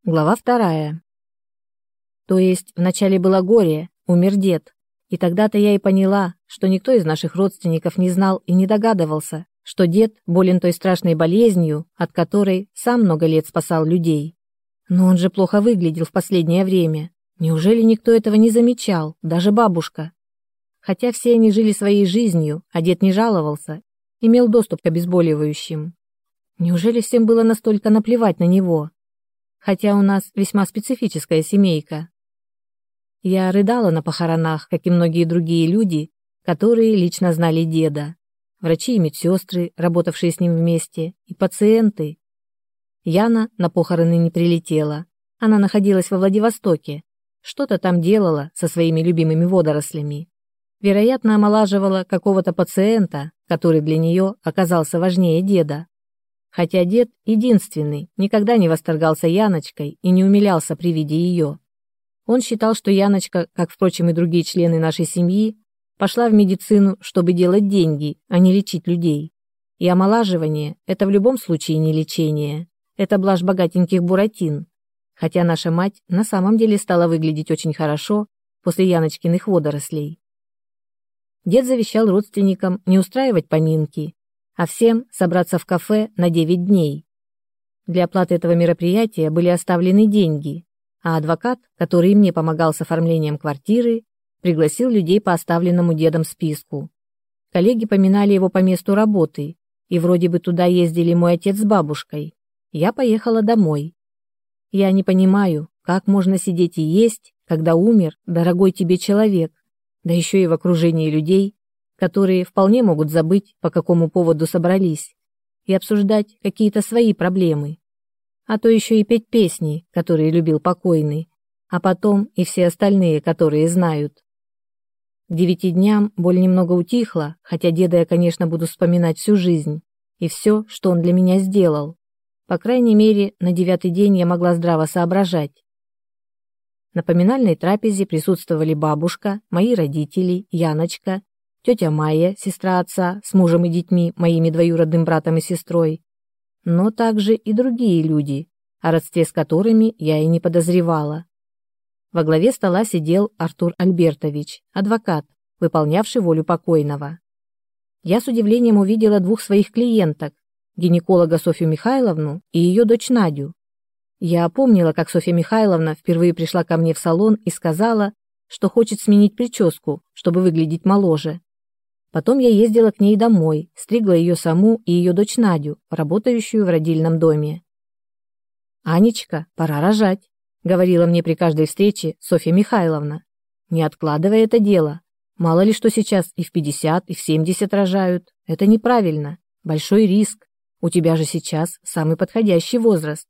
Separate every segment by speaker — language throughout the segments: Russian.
Speaker 1: Глава 2. То есть вначале было горе, умер дед. И тогда-то я и поняла, что никто из наших родственников не знал и не догадывался, что дед болен той страшной болезнью, от которой сам много лет спасал людей. Но он же плохо выглядел в последнее время. Неужели никто этого не замечал, даже бабушка? Хотя все они жили своей жизнью, а дед не жаловался, имел доступ к обезболивающим. Неужели всем было настолько наплевать на него? Хотя у нас весьма специфическая семейка. Я рыдала на похоронах, как и многие другие люди, которые лично знали деда. Врачи и медсестры, работавшие с ним вместе, и пациенты. Яна на похороны не прилетела. Она находилась во Владивостоке. Что-то там делала со своими любимыми водорослями. Вероятно, омолаживала какого-то пациента, который для нее оказался важнее деда. Хотя дед, единственный, никогда не восторгался Яночкой и не умилялся при виде ее. Он считал, что Яночка, как, впрочем, и другие члены нашей семьи, пошла в медицину, чтобы делать деньги, а не лечить людей. И омолаживание – это в любом случае не лечение. Это блажь богатеньких буратин. Хотя наша мать на самом деле стала выглядеть очень хорошо после Яночкиных водорослей. Дед завещал родственникам не устраивать поминки, а всем собраться в кафе на 9 дней. Для оплаты этого мероприятия были оставлены деньги, а адвокат, который мне помогал с оформлением квартиры, пригласил людей по оставленному дедом списку. Коллеги поминали его по месту работы, и вроде бы туда ездили мой отец с бабушкой. Я поехала домой. Я не понимаю, как можно сидеть и есть, когда умер дорогой тебе человек, да еще и в окружении людей, которые вполне могут забыть, по какому поводу собрались, и обсуждать какие-то свои проблемы. А то еще и петь песни, которые любил покойный, а потом и все остальные, которые знают. К 9 дням боль немного утихла, хотя деда я, конечно, буду вспоминать всю жизнь, и все, что он для меня сделал. По крайней мере, на 9-й день я могла здраво соображать. На поминальной трапезе присутствовали бабушка, мои родители, Яночка, тетя Майя, сестра отца, с мужем и детьми, моими двоюродным братом и сестрой, но также и другие люди, о родстве с которыми я и не подозревала. Во главе стола сидел Артур Альбертович, адвокат, выполнявший волю покойного. Я с удивлением увидела 2 своих клиенток, гинеколога Софью Михайловну и ее дочь Надю. Я помнила, как Софья Михайловна впервые пришла ко мне в салон и сказала, что хочет сменить прическу, чтобы выглядеть моложе. Потом я ездила к ней домой, стригла ее саму и ее дочь Надю, работающую в родильном доме. «Анечка, пора рожать», — говорила мне при каждой встрече Софья Михайловна. «Не откладывай это дело. Мало ли что сейчас и в 50, и в 70 рожают. Это неправильно. Большой риск. У тебя же сейчас самый подходящий возраст».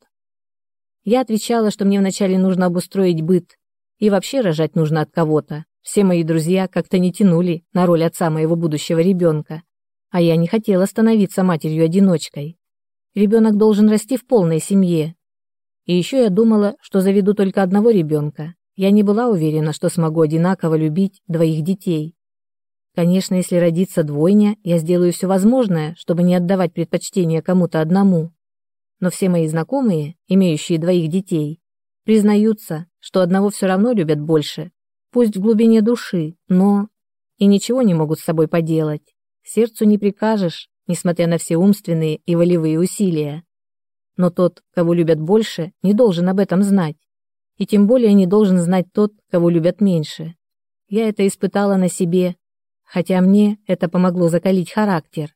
Speaker 1: Я отвечала, что мне вначале нужно обустроить быт, и вообще рожать нужно от кого-то. Все мои друзья как-то не тянули на роль отца моего будущего ребенка, а я не хотела становиться матерью-одиночкой. Ребенок должен расти в полной семье. И еще я думала, что заведу только одного ребенка. Я не была уверена, что смогу одинаково любить 2 детей. Конечно, если родится двойня, я сделаю все возможное, чтобы не отдавать предпочтение кому-то одному. Но все мои знакомые, имеющие 2 детей, признаются, что одного все равно любят больше, пусть в глубине души, но и ничего не могут с собой поделать. Сердцу не прикажешь, несмотря на все умственные и волевые усилия. Но тот, кого любят больше, не должен об этом знать. И тем более не должен знать тот, кого любят меньше. Я это испытала на себе, хотя мне это помогло закалить характер.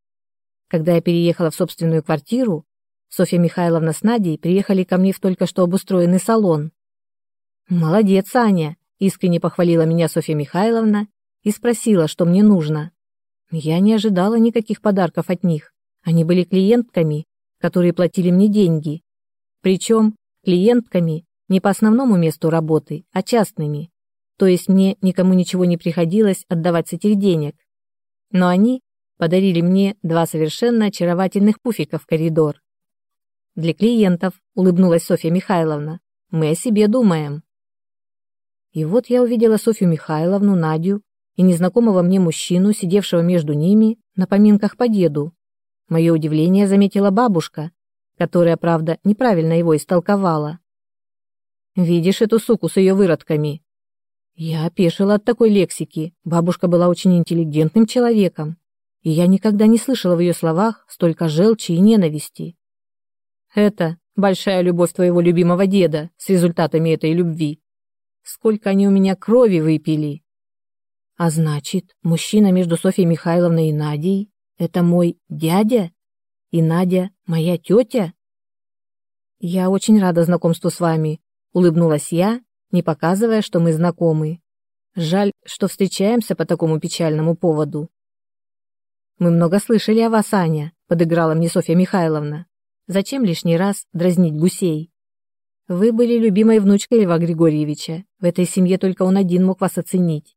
Speaker 1: Когда я переехала в собственную квартиру, Софья Михайловна с Надей приехали ко мне в только что обустроенный салон. «Молодец, Аня!» — искренне похвалила меня Софья Михайловна и спросила, что мне нужно. Я не ожидала никаких подарков от них. Они были клиентками, которые платили мне деньги. Причем клиентками не по основному месту работы, а частными. То есть мне никому ничего не приходилось отдавать с этих денег. Но они подарили мне 2 совершенно очаровательных пуфика в коридор. «Для клиентов», — улыбнулась Софья Михайловна, — «мы о себе думаем». И вот я увидела Софью Михайловну, Надю и незнакомого мне мужчину, сидевшего между ними на поминках по деду. Мое удивление заметила бабушка, которая, правда, неправильно его истолковала. Видишь эту суку с ее выродками?» Я опешила от такой лексики. Бабушка была очень интеллигентным человеком, и я никогда не слышала в ее словах столько желчи и ненависти. «Это большая любовь твоего любимого деда с результатами этой любви. Сколько они у меня крови выпили!» «А значит, мужчина между Софьей Михайловной и Надей — это мой дядя? И Надя — моя тетя?» «Я очень рада знакомству с вами», — улыбнулась я, не показывая, что мы знакомы. «Жаль, что встречаемся по такому печальному поводу». «Мы много слышали о вас, Аня», — подыграла мне Софья Михайловна. «Зачем лишний раз дразнить гусей? Вы были любимой внучкой Льва Григорьевича. В этой семье только он один мог вас оценить».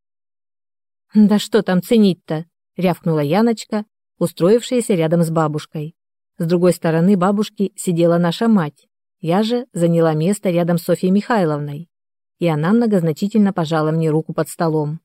Speaker 1: «Да что там ценить-то?» — рявкнула Яночка, устроившаяся рядом с бабушкой. С другой стороны бабушки сидела наша мать. Я же заняла место рядом с Софьей Михайловной, и она многозначительно пожала мне руку под столом.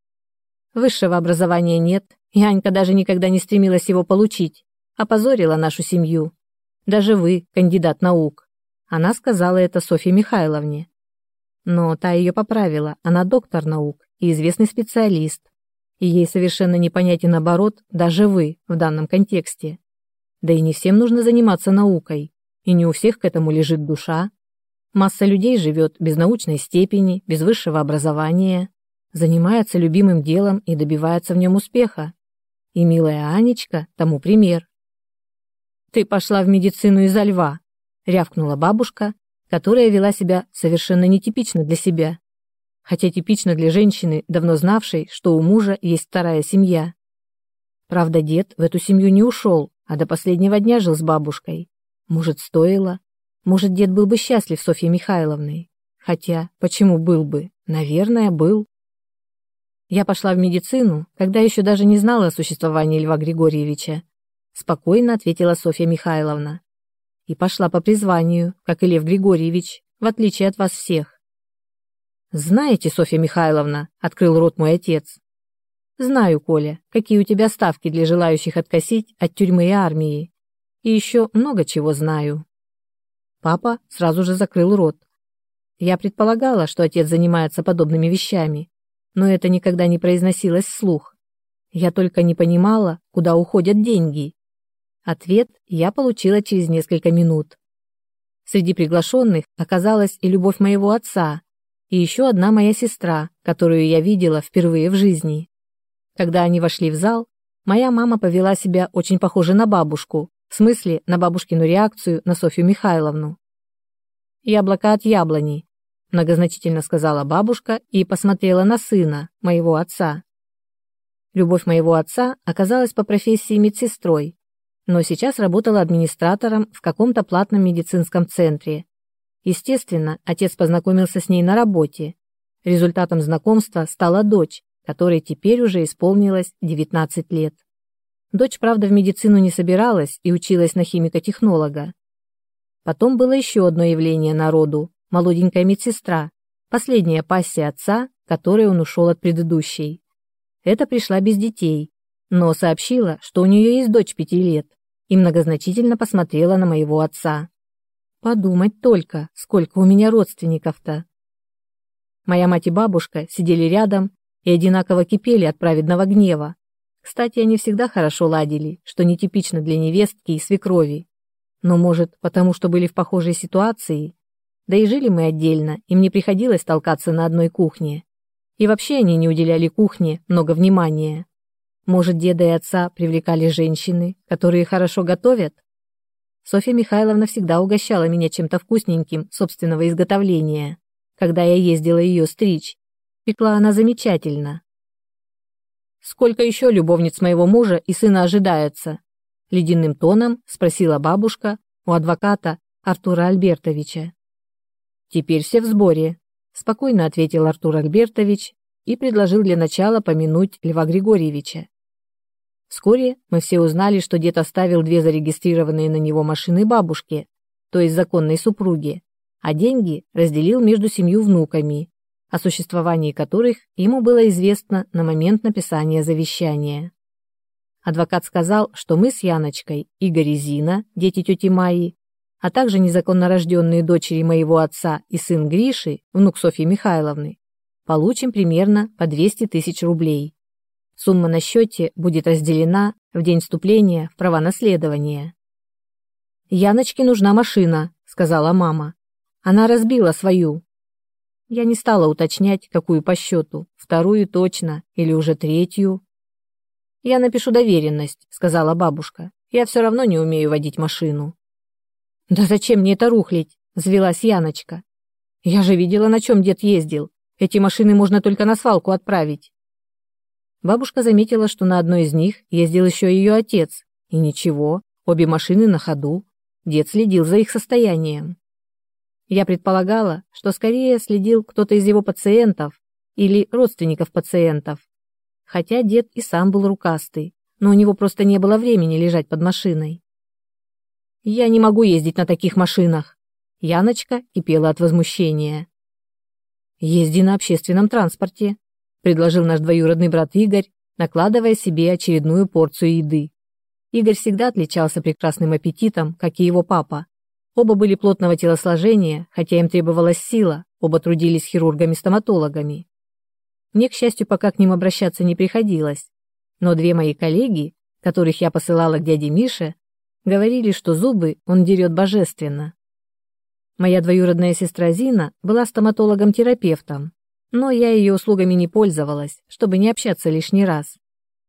Speaker 1: Высшего образования нет, и Анька даже никогда не стремилась его получить, опозорила нашу семью. Даже вы, кандидат наук. Она сказала это Софье Михайловне. Но та ее поправила, она доктор наук и известный специалист, и ей совершенно непонятен оборот даже вы в данном контексте. Да и не всем нужно заниматься наукой, и не у всех к этому лежит душа. Масса людей живет без научной степени, без высшего образования, занимается любимым делом и добивается в нем успеха. И милая Анечка тому пример. «Ты пошла в медицину из-за Льва», — рявкнула бабушка, которая вела себя совершенно нетипично для себя, хотя типично для женщины, давно знавшей, что у мужа есть вторая семья. Правда, дед в эту семью не ушел, а до последнего дня жил с бабушкой. Может, стоило? Может, дед был бы счастлив с Софьей Михайловной? Хотя, почему был бы? Наверное, был. Я пошла в медицину, когда еще даже не знала о существовании Льва Григорьевича, спокойно ответила Софья Михайловна. И пошла по призванию, как и Лев Григорьевич, в отличие от вас всех. «Знаете, Софья Михайловна», — открыл рот мой отец. «Знаю, Коля, какие у тебя ставки для желающих откосить от тюрьмы и армии. И еще много чего знаю». Папа сразу же закрыл рот. Я предполагала, что отец занимается подобными вещами, но это никогда не произносилось вслух. Я только не понимала, куда уходят деньги. Ответ я получила через несколько минут. Среди приглашенных оказалась и любовь моего отца, и еще одна моя сестра, которую я видела впервые в жизни. Когда они вошли в зал, моя мама повела себя очень похоже на бабушку, в смысле на бабушкину реакцию на Софью Михайловну. «Яблоко от яблони», — многозначительно сказала бабушка и посмотрела на сына, моего отца. Любовь моего отца оказалась по профессии медсестрой, но сейчас работала администратором в каком-то платном медицинском центре. Естественно, отец познакомился с ней на работе. Результатом знакомства стала дочь, которой теперь уже исполнилось 19 лет. Дочь, правда, в медицину не собиралась и училась на химико-технолога. Потом было еще одно явление народу – молоденькая медсестра, последняя пассия отца, которой он ушел от предыдущей. Эта пришла без детей, но сообщила, что у нее есть дочь 5 лет, и многозначительно посмотрела на моего отца. Подумать только, сколько у меня родственников-то. Моя мать и бабушка сидели рядом и одинаково кипели от праведного гнева. Кстати, они всегда хорошо ладили, что нетипично для невестки и свекрови. Но, может, потому что были в похожей ситуации? Да и жили мы отдельно, им не приходилось толкаться на одной кухне. И вообще они не уделяли кухне много внимания. Может, деда и отца привлекали женщины, которые хорошо готовят? Софья Михайловна всегда угощала меня чем-то вкусненьким собственного изготовления, когда я ездила ее стричь. Пекла она замечательно. «Сколько еще любовниц моего мужа и сына ожидается?» — ледяным тоном спросила бабушка у адвоката Артура Альбертовича. «Теперь все в сборе», — спокойно ответил Артур Альбертович и предложил для начала помянуть Льва Григорьевича. Вскоре мы все узнали, что дед оставил 2 зарегистрированные на него машины бабушке, то есть законной супруге, а деньги разделил между 7 внуками, о существовании которых ему было известно на момент написания завещания. Адвокат сказал, что мы с Яночкой, Игорь и Зина, дети тети Майи, а также незаконно рожденные дочери моего отца и сын Гриши, внук Софьи Михайловны, получим примерно по 200 тысяч рублей. Сумма на счете будет разделена в день вступления в права наследования. «Яночке нужна машина», — сказала мама. «Она разбила свою». Я не стала уточнять, какую по счету, вторую точно или уже третью. «Я напишу доверенность», — сказала бабушка. «Я все равно не умею водить машину». «Да зачем мне это рухлить?» — взвилась Яночка. «Я же видела, на чем дед ездил. Эти машины можно только на свалку отправить». Бабушка заметила, что на одной из них ездил еще ее отец. И ничего, обе машины на ходу. Дед следил за их состоянием. Я предполагала, что скорее следил кто-то из его пациентов или родственников пациентов. Хотя дед и сам был рукастый, но у него просто не было времени лежать под машиной. «Я не могу ездить на таких машинах!» Яночка кипела от возмущения. «Езди на общественном транспорте», — предложил наш двоюродный брат Игорь, накладывая себе очередную порцию еды. Игорь всегда отличался прекрасным аппетитом, как и его папа. Оба были плотного телосложения, хотя им требовалась сила, оба трудились хирургами-стоматологами. Мне, к счастью, пока к ним обращаться не приходилось, но две мои коллеги, которых я посылала к дяде Мише, говорили, что зубы он дерет божественно. Моя двоюродная сестра Зина была стоматологом-терапевтом, но я ее услугами не пользовалась, чтобы не общаться лишний раз.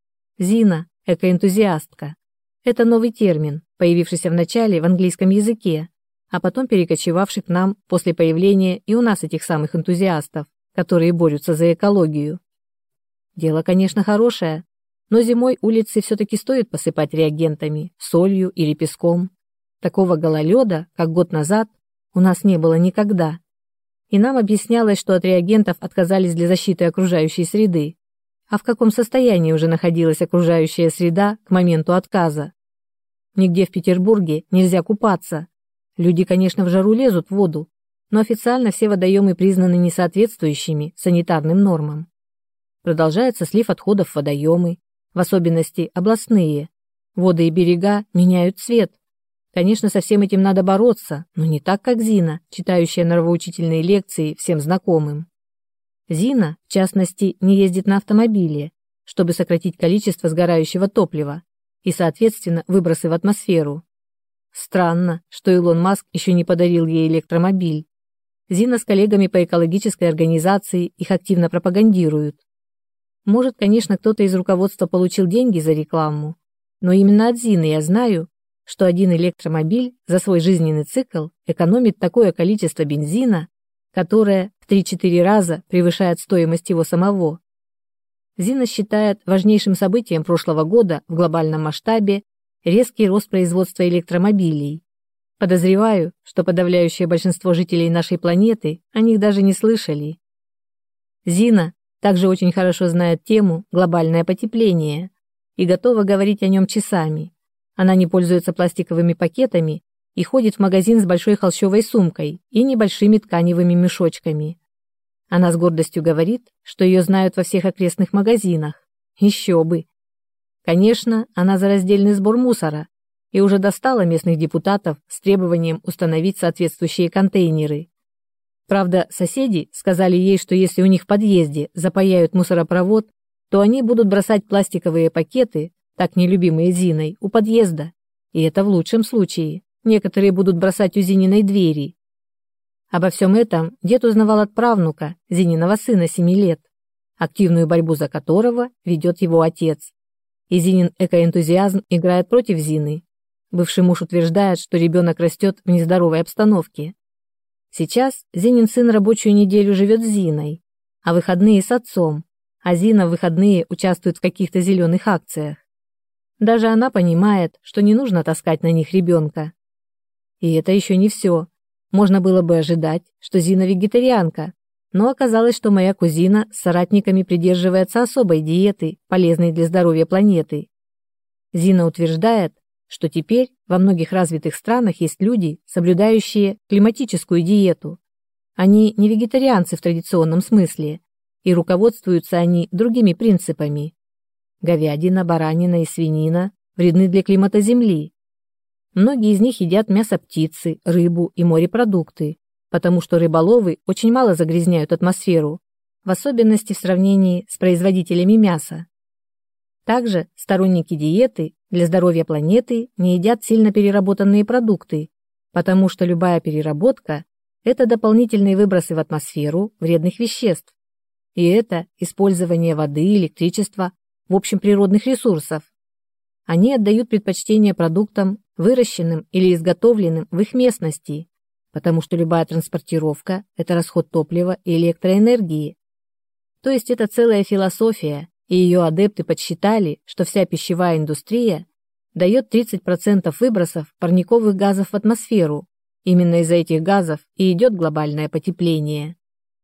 Speaker 1: Зина – экоэнтузиастка. Это новый термин, появившийся вначале в английском языке, а потом перекочевавший к нам после появления и у нас этих самых энтузиастов, которые борются за экологию. Дело, конечно, хорошее, но зимой улицы все-таки стоит посыпать реагентами, солью или песком. Такого гололеда, как год назад, у нас не было никогда. И нам объяснялось, что от реагентов отказались для защиты окружающей среды. А в каком состоянии уже находилась окружающая среда к моменту отказа? Нигде в Петербурге нельзя купаться. Люди, конечно, в жару лезут в воду, но официально все водоемы признаны несоответствующими санитарным нормам. Продолжается слив отходов в водоемы, в особенности областные. Воды и берега меняют цвет. Конечно, со всем этим надо бороться, но не так, как Зина, читающая нравоучительные лекции всем знакомым. Зина, в частности, не ездит на автомобиле, чтобы сократить количество сгорающего топлива и, соответственно, выбросы в атмосферу. Странно, что Илон Маск еще не подарил ей электромобиль. Зина с коллегами по экологической организации их активно пропагандируют. Может, конечно, кто-то из руководства получил деньги за рекламу, но именно от Зины я знаю, что один электромобиль за свой жизненный цикл экономит такое количество бензина, которое в 3-4 раза превышает стоимость его самого. Зина считает важнейшим событием прошлого года в глобальном масштабе резкий рост производства электромобилей. Подозреваю, что подавляющее большинство жителей нашей планеты о них даже не слышали. Зина также очень хорошо знает тему «глобальное потепление» и готова говорить о нем часами. Она не пользуется пластиковыми пакетами и ходит в магазин с большой холщовой сумкой и небольшими тканевыми мешочками. Она с гордостью говорит, что ее знают во всех окрестных магазинах. Еще бы! Конечно, она за раздельный сбор мусора и уже достала местных депутатов с требованием установить соответствующие контейнеры. Правда, соседи сказали ей, что если у них в подъезде запаяют мусоропровод, то они будут бросать пластиковые пакеты, так нелюбимые Зиной, у подъезда. И это в лучшем случае. Некоторые будут бросать у Зининой двери. Обо всем этом дед узнавал от правнука, Зининого сына 7 лет, активную борьбу за которого ведет его отец. И Зинин экоэнтузиазм играет против Зины. Бывший муж утверждает, что ребенок растет в нездоровой обстановке. Сейчас Зинин сын рабочую неделю живет с Зиной, а выходные с отцом, а Зина в выходные участвует в каких-то зеленых акциях. Даже она понимает, что не нужно таскать на них ребенка. И это еще не все. Можно было бы ожидать, что Зина вегетарианка, но оказалось, что моя кузина с соратниками придерживается особой диеты, полезной для здоровья планеты. Зина утверждает, что теперь во многих развитых странах есть люди, соблюдающие климатическую диету. Они не вегетарианцы в традиционном смысле, и руководствуются они другими принципами. Говядина, баранина и свинина вредны для климата Земли. Многие из них едят мясо птицы, рыбу и морепродукты, потому что рыболовы очень мало загрязняют атмосферу, в особенности в сравнении с производителями мяса. Также сторонники диеты для здоровья планеты не едят сильно переработанные продукты, потому что любая переработка – это дополнительные выбросы в атмосферу вредных веществ. И это использование воды, электричества, в общем природных ресурсов. Они отдают предпочтение продуктам, выращенным или изготовленным в их местности, потому что любая транспортировка – это расход топлива и электроэнергии. То есть это целая философия, и ее адепты подсчитали, что вся пищевая индустрия дает 30% выбросов парниковых газов в атмосферу. Именно из-за этих газов и идет глобальное потепление.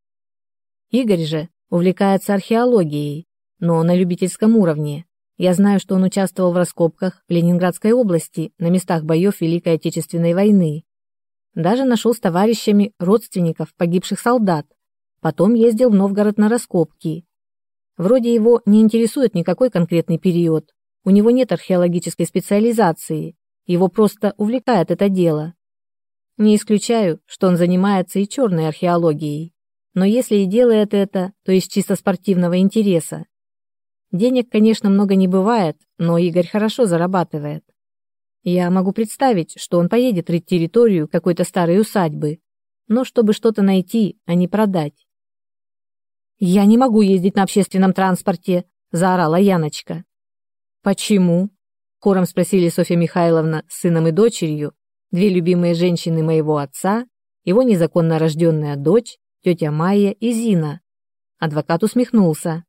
Speaker 1: Игорь же увлекается археологией, но на любительском уровне. Я знаю, что он участвовал в раскопках в Ленинградской области на местах боев Великой Отечественной войны. Даже нашел с товарищами родственников погибших солдат. Потом ездил в Новгород на раскопки. Вроде его не интересует никакой конкретный период. У него нет археологической специализации. Его просто увлекает это дело. Не исключаю, что он занимается и черной археологией. Но если и делает это, то из чисто спортивного интереса. Денег, конечно, много не бывает, но Игорь хорошо зарабатывает. Я могу представить, что он поедет рыть территорию какой-то старой усадьбы, но чтобы что-то найти, а не продать. «Я не могу ездить на общественном транспорте», – заорала Яночка. «Почему?» – хором спросили Софья Михайловна с сыном и дочерью, две любимые женщины моего отца, его незаконно рожденная дочь, тетя Майя и Зина. Адвокат усмехнулся.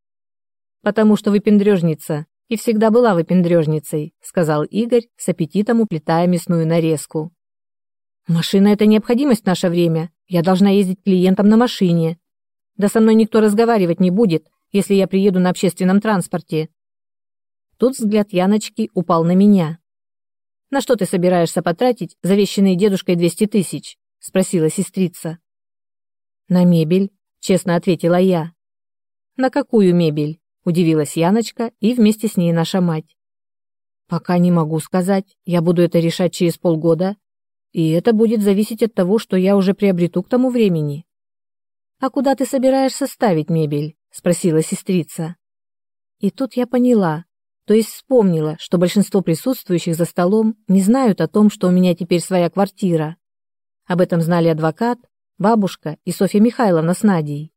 Speaker 1: «Потому что выпендрежница, и всегда была выпендрежницей», – сказал Игорь, с аппетитом уплетая мясную нарезку. «Машина – это необходимость в наше время. Я должна ездить к клиентам на машине. Да со мной никто разговаривать не будет, если я приеду на общественном транспорте». Тут взгляд Яночки упал на меня. «На что ты собираешься потратить завещанные дедушкой 200 тысяч?» – спросила сестрица. «На мебель», – честно ответила я. «На какую мебель?» – удивилась Яночка и вместе с ней наша мать. «Пока не могу сказать. Я буду это решать через полгода. И это будет зависеть от того, что я уже приобрету к тому времени». «А куда ты собираешься ставить мебель?» – спросила сестрица. И тут я поняла, то есть вспомнила, что большинство присутствующих за столом не знают о том, что у меня теперь своя квартира. Об этом знали адвокат, бабушка и Софья Михайловна с Надей.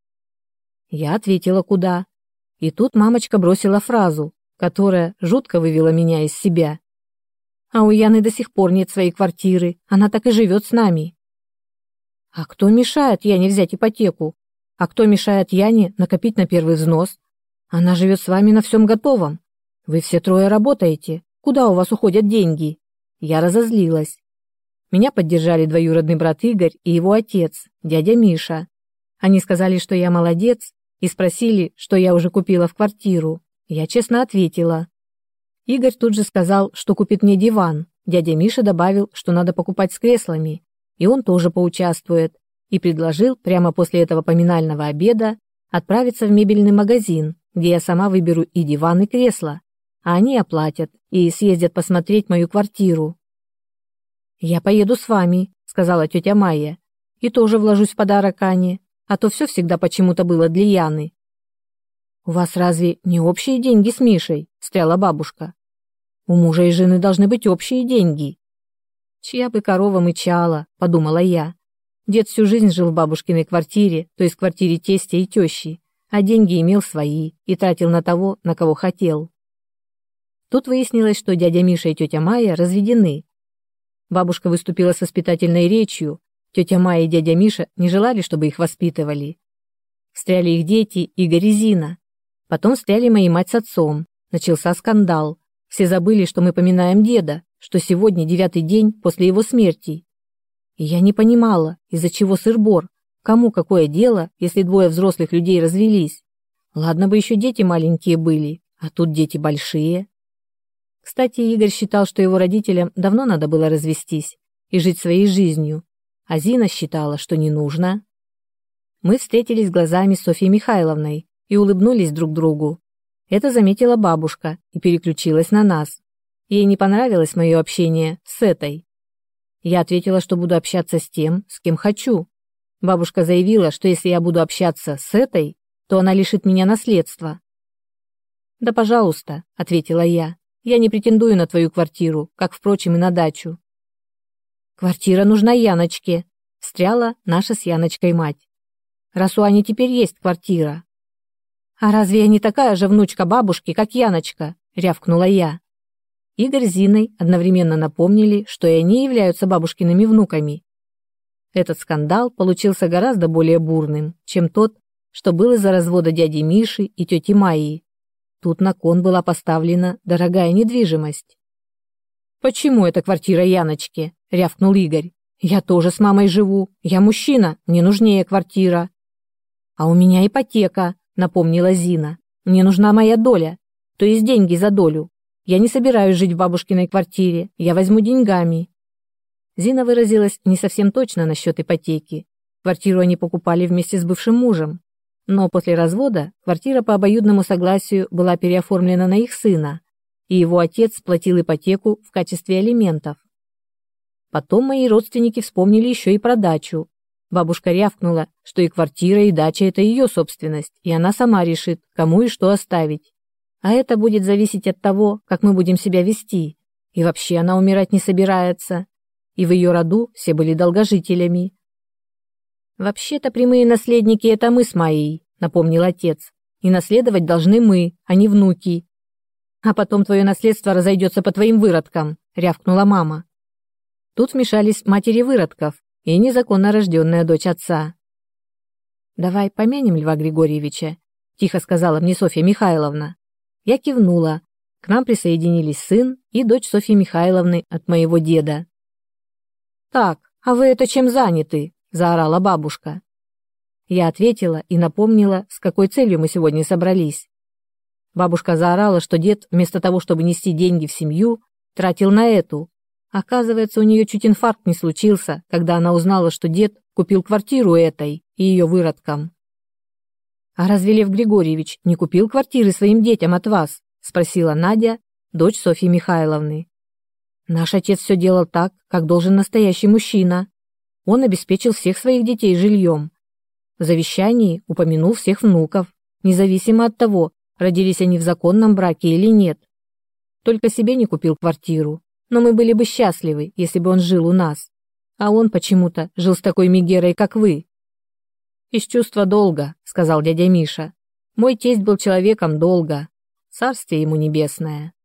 Speaker 1: Я ответила, куда. И тут мамочка бросила фразу, которая жутко вывела меня из себя. «А у Яны до сих пор нет своей квартиры, она так и живет с нами». «А кто мешает Яне взять ипотеку? А кто мешает Яне накопить на первый взнос? Она живет с вами на всем готовом. Вы все трое работаете. Куда у вас уходят деньги?» Я разозлилась. Меня поддержали двоюродный брат Игорь и его отец, дядя Миша. Они сказали, что я молодец, и спросили, что я уже купила в квартиру. Я честно ответила. Игорь тут же сказал, что купит мне диван. Дядя Миша добавил, что надо покупать с креслами, и он тоже поучаствует, и предложил прямо после этого поминального обеда отправиться в мебельный магазин, где я сама выберу и диван, и кресло, а они оплатят и съездят посмотреть мою квартиру. «Я поеду с вами», — сказала тетя Майя, «и тоже вложусь в подарок Ане, а то все всегда почему-то было для Яны». «У вас разве не общие деньги с Мишей?» — встряла бабушка. «У мужа и жены должны быть общие деньги». «Чья бы корова мычала», — подумала я. Дед всю жизнь жил в бабушкиной квартире, то есть в квартире тестя и тещи, а деньги имел свои и тратил на того, на кого хотел. Тут выяснилось, что дядя Миша и тетя Майя разведены. Бабушка выступила с воспитательной речью, тетя Майя и дядя Миша не желали, чтобы их воспитывали. Встряли их дети Игорь и Зина. Потом встряли мои мать с отцом. Начался скандал. Все забыли, что мы поминаем деда, что сегодня 9-й день после его смерти. И я не понимала, из-за чего сыр-бор, кому какое дело, если двое взрослых людей развелись. Ладно бы еще дети маленькие были, а тут дети большие. Кстати, Игорь считал, что его родителям давно надо было развестись и жить своей жизнью, а Зина считала, что не нужно. Мы встретились глазами с Софьей Михайловной и улыбнулись друг другу. Это заметила бабушка и переключилась на нас. Ей не понравилось мое общение с этой. Я ответила, что буду общаться с тем, с кем хочу. Бабушка заявила, что если я буду общаться с этой, то она лишит меня наследства. «Да, пожалуйста», — ответила я. «Я не претендую на твою квартиру, как, впрочем, и на дачу». «Квартира нужна Яночке», — встряла наша с Яночкой мать. «Раз у Ани теперь есть квартира». «А разве я не такая же внучка бабушки, как Яночка?» — рявкнула я. Игорь с Зиной одновременно напомнили, что и они являются бабушкиными внуками. Этот скандал получился гораздо более бурным, чем тот, что был из-за развода дяди Миши и тети Майи. Тут на кон была поставлена дорогая недвижимость. «Почему это квартира Яночки?» — рявкнул Игорь. «Я тоже с мамой живу. Я мужчина, мне нужнее квартира». «А у меня ипотека», — напомнила Зина. «Мне нужна моя доля, то есть деньги за долю. Я не собираюсь жить в бабушкиной квартире, я возьму деньгами». Зина выразилась не совсем точно насчет ипотеки. Квартиру они покупали вместе с бывшим мужем. Но после развода квартира по обоюдному согласию была переоформлена на их сына, и его отец платил ипотеку в качестве алиментов. Потом мои родственники вспомнили еще и про дачу. Бабушка рявкнула, что и квартира, и дача – это ее собственность, и она сама решит, кому и что оставить. А это будет зависеть от того, как мы будем себя вести. И вообще она умирать не собирается. И в ее роду все были долгожителями. «Вообще-то прямые наследники – это мы с Майей», – напомнил отец. «И наследовать должны мы, а не внуки». «А потом твое наследство разойдется по твоим выродкам», – рявкнула мама. Тут вмешались матери выродков и незаконно рожденная дочь отца. «Давай помянем Льва Григорьевича», – тихо сказала мне Софья Михайловна. Я кивнула. К нам присоединились сын и дочь Софьи Михайловны от моего деда. «Так, а вы это чем заняты?» – заорала бабушка. Я ответила и напомнила, с какой целью мы сегодня собрались. Бабушка заорала, что дед, вместо того, чтобы нести деньги в семью, тратил на эту. Оказывается, у нее чуть инфаркт не случился, когда она узнала, что дед купил квартиру этой и ее выродкам. «А разве Лев Григорьевич не купил квартиры своим детям от вас?» – спросила Надя, дочь Софьи Михайловны. «Наш отец все делал так, как должен настоящий мужчина. Он обеспечил всех своих детей жильем. В завещании упомянул всех внуков, независимо от того, родились они в законном браке или нет. Только себе не купил квартиру, но мы были бы счастливы, если бы он жил у нас. А он почему-то жил с такой мегерой, как вы». «Из чувства долга», — сказал дядя Миша. «Мой тесть был человеком долга. Царствие ему небесное».